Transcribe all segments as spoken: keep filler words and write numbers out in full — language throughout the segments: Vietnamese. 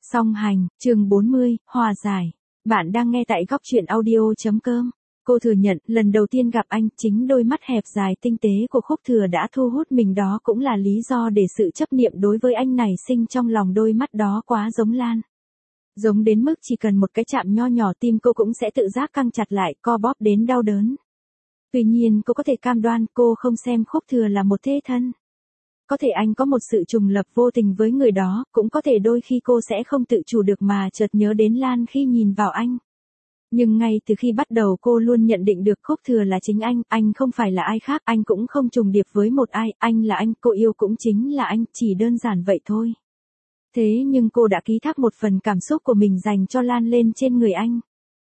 Song hành, chương bốn mươi, hòa giải. Bạn đang nghe tại góc truyện audio chấm com. Cô thừa nhận, lần đầu tiên gặp anh, chính đôi mắt hẹp dài tinh tế của Khúc Thừa đã thu hút mình, đó cũng là lý do để sự chấp niệm đối với anh nảy sinh trong lòng. Đôi mắt đó quá giống Lan. Giống đến mức chỉ cần một cái chạm nho nhỏ tim cô cũng sẽ tự giác căng chặt lại, co bóp đến đau đớn. Tuy nhiên cô có thể cam đoan cô không xem Khúc Thừa là một thế thân. Có thể anh có một sự trùng lập vô tình với người đó, cũng có thể đôi khi cô sẽ không tự chủ được mà chợt nhớ đến Lan khi nhìn vào anh. Nhưng ngay từ khi bắt đầu cô luôn nhận định được Khúc Thừa là chính anh, anh không phải là ai khác, anh cũng không trùng điệp với một ai, anh là anh, cô yêu cũng chính là anh, chỉ đơn giản vậy thôi. Thế nhưng cô đã ký thác một phần cảm xúc của mình dành cho Lan lên trên người anh.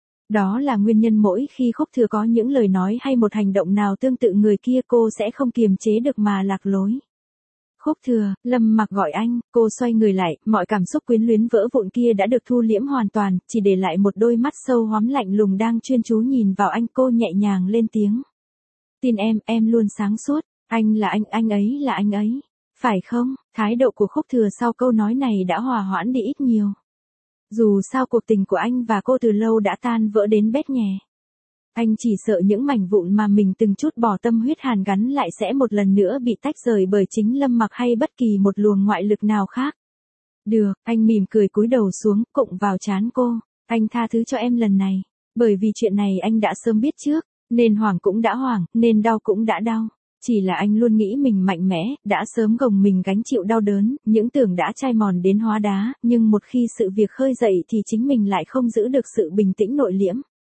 Đó là nguyên nhân mỗi khi Khúc Thừa có những lời nói hay một hành động nào tương tự người kia cô sẽ không kiềm chế được mà lạc lối. Khúc Thừa, Lâm Mặc gọi anh, cô xoay người lại, mọi cảm xúc quyến luyến vỡ vụn kia đã được thu liễm hoàn toàn, chỉ để lại một đôi mắt sâu hoắm lạnh lùng đang chuyên chú nhìn vào anh. Cô nhẹ nhàng lên tiếng. Tin em, em luôn sáng suốt, anh là anh, anh ấy là anh ấy. Phải không? Thái độ của Khúc Thừa sau câu nói này đã hòa hoãn đi ít nhiều. Dù sao cuộc tình của anh và cô từ lâu đã tan vỡ đến bét nhè. Anh chỉ sợ những mảnh vụn mà mình từng chút bỏ tâm huyết hàn gắn lại sẽ một lần nữa bị tách rời bởi chính Lâm Mặc hay bất kỳ một luồng ngoại lực nào khác. Được, anh mỉm cười cúi đầu xuống, cụng vào trán cô. Anh tha thứ cho em lần này. Bởi vì chuyện này anh đã sớm biết trước, nên hoảng cũng đã hoảng, nên đau cũng đã đau. Chỉ là anh luôn nghĩ mình mạnh mẽ, đã sớm gồng mình gánh chịu đau đớn, những tưởng đã chai mòn đến hóa đá, nhưng một khi sự việc khơi dậy thì chính mình lại không giữ được sự bình tĩnh nội liễm.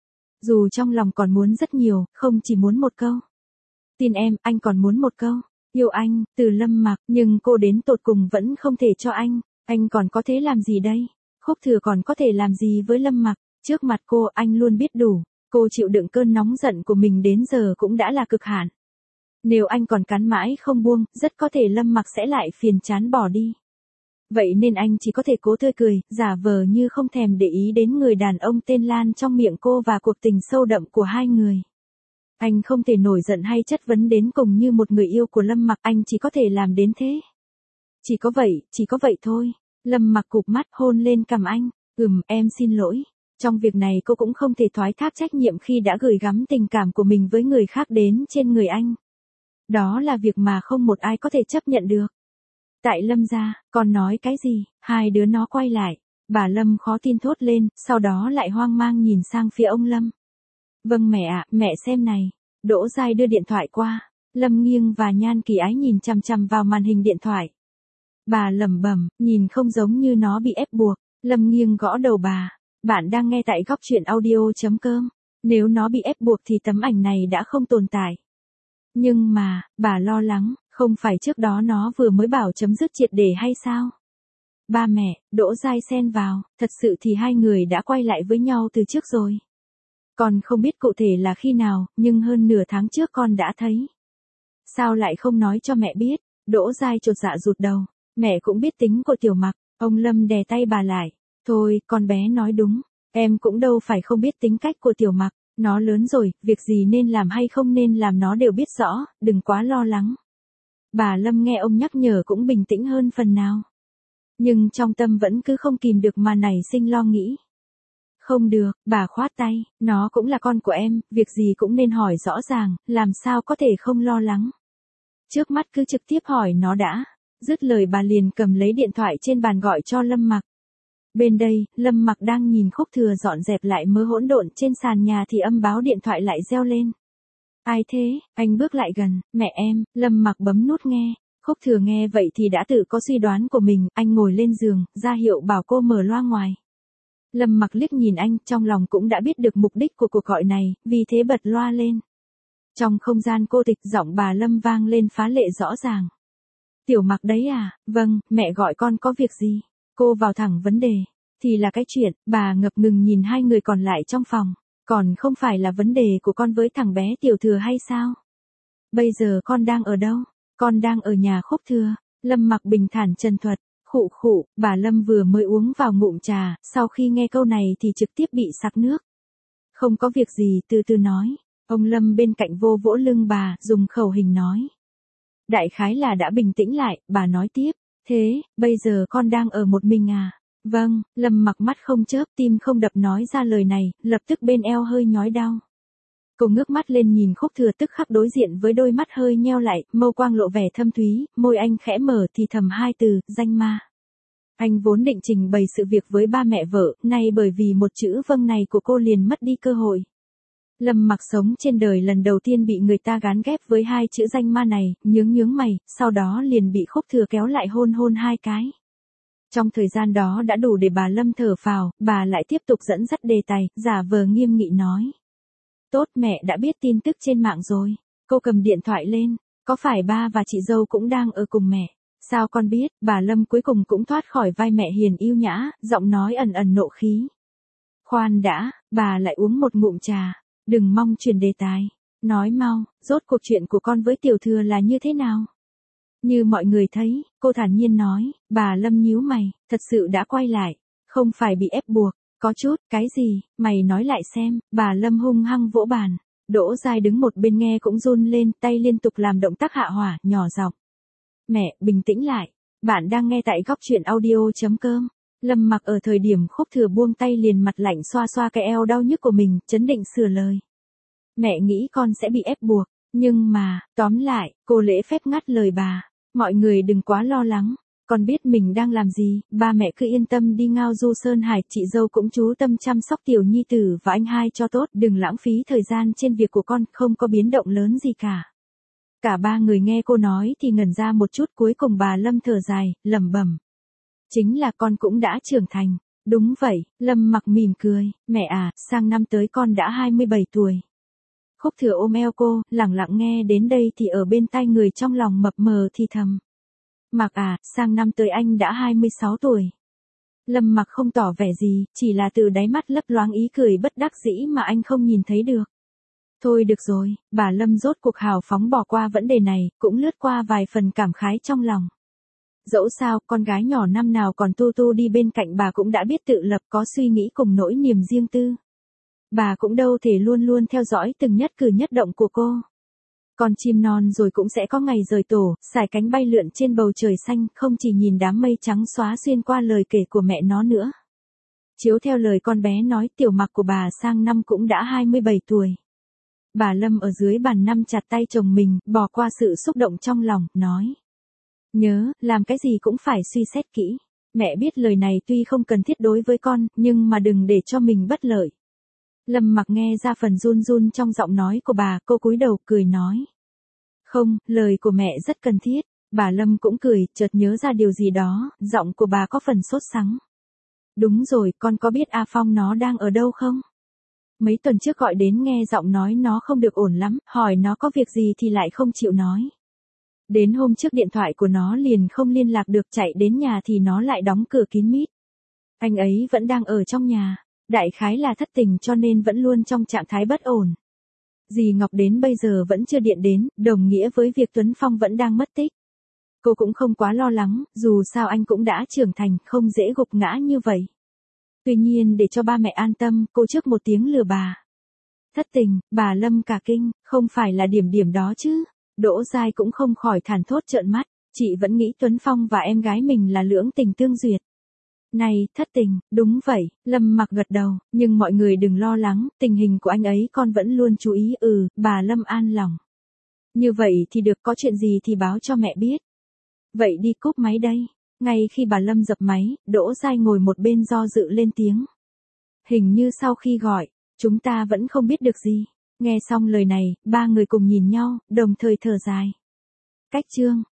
Dù trong lòng còn muốn rất nhiều, không chỉ muốn một câu. Tin em, anh còn muốn một câu. Yêu anh, từ Lâm Mặc, nhưng cô đến tột cùng vẫn không thể cho anh. Anh còn có thể làm gì đây? Khúc Thừa còn có thể làm gì với Lâm Mặc? Trước mặt cô, anh luôn biết đủ. Cô chịu đựng cơn nóng giận của mình đến giờ cũng đã là cực hạn. Nếu anh còn cắn mãi không buông, rất có thể Lâm Mặc sẽ lại phiền chán bỏ đi. Vậy nên anh chỉ có thể cố tươi cười, giả vờ như không thèm để ý đến người đàn ông tên Lan trong miệng cô và cuộc tình sâu đậm của hai người. Anh không thể nổi giận hay chất vấn đến cùng như một người yêu của Lâm Mặc, anh chỉ có thể làm đến thế. Chỉ có vậy, chỉ có vậy thôi. Lâm Mặc cụp mắt hôn lên cằm anh. Ừm, em xin lỗi. Trong việc này cô cũng không thể thoái thác trách nhiệm khi đã gửi gắm tình cảm của mình với người khác đến trên người anh. Đó là việc mà không một ai có thể chấp nhận được. Tại Lâm gia, con nói cái gì? Hai đứa nó quay lại. Bà Lâm khó tin thốt lên, sau đó lại hoang mang nhìn sang phía ông Lâm. Vâng mẹ ạ, mẹ xem này. Đỗ Giai đưa điện thoại qua. Lâm Nghiêng và Nhan Kỳ Ái nhìn chằm chằm vào màn hình điện thoại. Bà lẩm bẩm, nhìn không giống như nó bị ép buộc. Lâm Nghiêng gõ đầu bà. Bạn đang nghe tại góc truyện audio chấm com. Nếu nó bị ép buộc thì tấm ảnh này đã không tồn tại. Nhưng mà, bà lo lắng. Không phải trước đó nó vừa mới bảo chấm dứt triệt để hay sao? Ba mẹ, Đỗ Giai xen vào, thật sự thì hai người đã quay lại với nhau từ trước rồi. Con không biết cụ thể là khi nào, nhưng hơn nửa tháng trước con đã thấy. Sao lại không nói cho mẹ biết? Đỗ Giai chột dạ rụt đầu. Mẹ cũng biết tính của Tiểu Mặc. Ông Lâm đè tay bà lại. Thôi, con bé nói đúng. Em cũng đâu phải không biết tính cách của Tiểu Mặc. Nó lớn rồi, việc gì nên làm hay không nên làm nó đều biết rõ, đừng quá lo lắng. Bà Lâm nghe ông nhắc nhở cũng bình tĩnh hơn phần nào. Nhưng trong tâm vẫn cứ không kìm được mà nảy sinh lo nghĩ. Không được, bà khoát tay, nó cũng là con của em, việc gì cũng nên hỏi rõ ràng, làm sao có thể không lo lắng. Trước mắt cứ trực tiếp hỏi nó đã. Dứt lời bà liền cầm lấy điện thoại trên bàn gọi cho Lâm Mặc. Bên đây, Lâm Mặc đang nhìn Khúc Thừa dọn dẹp lại mớ hỗn độn trên sàn nhà thì âm báo điện thoại lại reo lên. Ai thế? Anh bước lại gần. Mẹ em. Lâm Mặc bấm nút nghe. Khúc Thừa nghe vậy thì đã tự có suy đoán của mình, anh ngồi lên giường, ra hiệu bảo cô mở loa ngoài. Lâm Mặc liếc nhìn anh, trong lòng cũng đã biết được mục đích của cuộc gọi này, vì thế bật loa lên. Trong không gian cô tịch, giọng bà Lâm vang lên phá lệ rõ ràng. Tiểu Mặc đấy à? Vâng, mẹ gọi con có việc gì? Cô vào thẳng vấn đề. Thì là cái chuyện, bà ngập ngừng nhìn hai người còn lại trong phòng. Còn không phải là vấn đề của con với thằng bé Tiểu Thừa hay sao? Bây giờ con đang ở đâu? Con đang ở nhà Khúc Thừa. Lâm Mặc bình thản trần thuật. Khụ khụ, bà Lâm vừa mới uống vào ngụm trà, sau khi nghe câu này thì trực tiếp bị sặc nước. Không có việc gì, từ từ nói. Ông Lâm bên cạnh vô vỗ lưng bà, dùng khẩu hình nói. Đại khái là đã bình tĩnh lại, bà nói tiếp. Thế, bây giờ con đang ở một mình à? Vâng, Lâm Mặc mắt không chớp, tim không đập nói ra lời này, lập tức bên eo hơi nhói đau. Cô ngước mắt lên nhìn Khúc Thừa tức khắc đối diện với đôi mắt hơi nheo lại, mâu quang lộ vẻ thâm thúy, môi anh khẽ mở thì thầm hai từ, danh ma. Anh vốn định trình bày sự việc với ba mẹ vợ, nay bởi vì một chữ vâng này của cô liền mất đi cơ hội. Lâm Mặc sống trên đời lần đầu tiên bị người ta gán ghép với hai chữ danh ma này, nhướng nhướng mày, sau đó liền bị Khúc Thừa kéo lại hôn hôn hai cái. Trong thời gian đó đã đủ để bà Lâm thở phào, bà lại tiếp tục dẫn dắt đề tài, giả vờ nghiêm nghị nói. Tốt, mẹ đã biết tin tức trên mạng rồi. Cô cầm điện thoại lên, có phải ba và chị dâu cũng đang ở cùng mẹ? Sao con biết? Bà Lâm cuối cùng cũng thoát khỏi vai mẹ hiền yêu nhã, giọng nói ẩn ẩn nộ khí. Khoan đã, bà lại uống một ngụm trà, đừng mong chuyển đề tài. Nói mau, rốt cuộc chuyện của con với tiểu thừa là như thế nào? Như mọi người thấy, cô thản nhiên nói, bà Lâm nhíu mày, thật sự đã quay lại, không phải bị ép buộc. Có chút, cái gì, mày nói lại xem, bà Lâm hung hăng vỗ bàn. Đỗ Giai đứng một bên nghe cũng run lên, tay liên tục làm động tác hạ hỏa, nhỏ giọng. Mẹ, bình tĩnh lại, bạn đang nghe tại góc truyện audio.com. Lâm Mặc ở thời điểm Khúc Thừa buông tay liền mặt lạnh xoa xoa cái eo đau nhức của mình, chấn định sửa lời. Mẹ nghĩ con sẽ bị ép buộc, nhưng mà, tóm lại, cô lễ phép ngắt lời bà. Mọi người đừng quá lo lắng. Con biết mình đang làm gì, ba mẹ cứ yên tâm đi ngao du sơn hải, chị dâu cũng chú tâm chăm sóc tiểu nhi tử và anh hai cho tốt, đừng lãng phí thời gian trên việc của con, không có biến động lớn gì cả. Cả ba người nghe cô nói thì ngẩn ra một chút, cuối cùng bà Lâm thở dài, lẩm bẩm. Chính là con cũng đã trưởng thành. Đúng vậy, Lâm Mặc mỉm cười, mẹ à, sang năm tới con đã hai mươi bảy tuổi. Khúc Thừa ôm eo cô, lặng lặng nghe đến đây thì ở bên tai người trong lòng mập mờ thì thầm. Mặc à, sang năm tới anh đã hai mươi sáu tuổi. Lâm Mặc không tỏ vẻ gì, chỉ là từ đáy mắt lấp loáng ý cười bất đắc dĩ mà anh không nhìn thấy được. Thôi được rồi, bà Lâm rốt cuộc hào phóng bỏ qua vấn đề này, cũng lướt qua vài phần cảm khái trong lòng. Dẫu sao, con gái nhỏ năm nào còn tu tu đi bên cạnh bà cũng đã biết tự lập, có suy nghĩ cùng nỗi niềm riêng tư. Bà cũng đâu thể luôn luôn theo dõi từng nhất cử nhất động của cô. Con chim non rồi cũng sẽ có ngày rời tổ, sải cánh bay lượn trên bầu trời xanh, không chỉ nhìn đám mây trắng xóa xuyên qua lời kể của mẹ nó nữa. Chiếu theo lời con bé nói, tiểu Mặc của bà sang năm cũng đã hai mươi bảy tuổi. Bà Lâm ở dưới bàn nắm chặt tay chồng mình, bỏ qua sự xúc động trong lòng, nói. Nhớ, làm cái gì cũng phải suy xét kỹ. Mẹ biết lời này tuy không cần thiết đối với con, nhưng mà đừng để cho mình bất lợi. Lâm Mặc nghe ra phần run run trong giọng nói của bà, cô cúi đầu cười nói. Không, lời của mẹ rất cần thiết. Bà Lâm cũng cười, chợt nhớ ra điều gì đó, giọng của bà có phần sốt sắng. Đúng rồi, con có biết A Phong nó đang ở đâu không? Mấy tuần trước gọi đến nghe giọng nói nó không được ổn lắm, hỏi nó có việc gì thì lại không chịu nói. Đến hôm trước điện thoại của nó liền không liên lạc được, chạy đến nhà thì nó lại đóng cửa kín mít. Anh ấy vẫn đang ở trong nhà. Đại khái là thất tình cho nên vẫn luôn trong trạng thái bất ổn. Dì Ngọc đến bây giờ vẫn chưa điện đến, đồng nghĩa với việc Tuấn Phong vẫn đang mất tích. Cô cũng không quá lo lắng, dù sao anh cũng đã trưởng thành, không dễ gục ngã như vậy. Tuy nhiên để cho ba mẹ an tâm, cô trước một tiếng lừa bà. Thất tình, bà Lâm cả kinh, không phải là điểm điểm đó chứ. Đỗ Giai cũng không khỏi thản thốt trợn mắt, chị vẫn nghĩ Tuấn Phong và em gái mình là lưỡng tình tương duyệt. Này, thất tình, đúng vậy, Lâm Mặc gật đầu, nhưng mọi người đừng lo lắng, tình hình của anh ấy con vẫn luôn chú ý, ừ, bà Lâm an lòng. Như vậy thì được, có chuyện gì thì báo cho mẹ biết. Vậy đi cúp máy đây. Ngay khi bà Lâm dập máy, Đỗ Giai ngồi một bên do dự lên tiếng. Hình như sau khi gọi, chúng ta vẫn không biết được gì. Nghe xong lời này, ba người cùng nhìn nhau, đồng thời thở dài. Cách chương.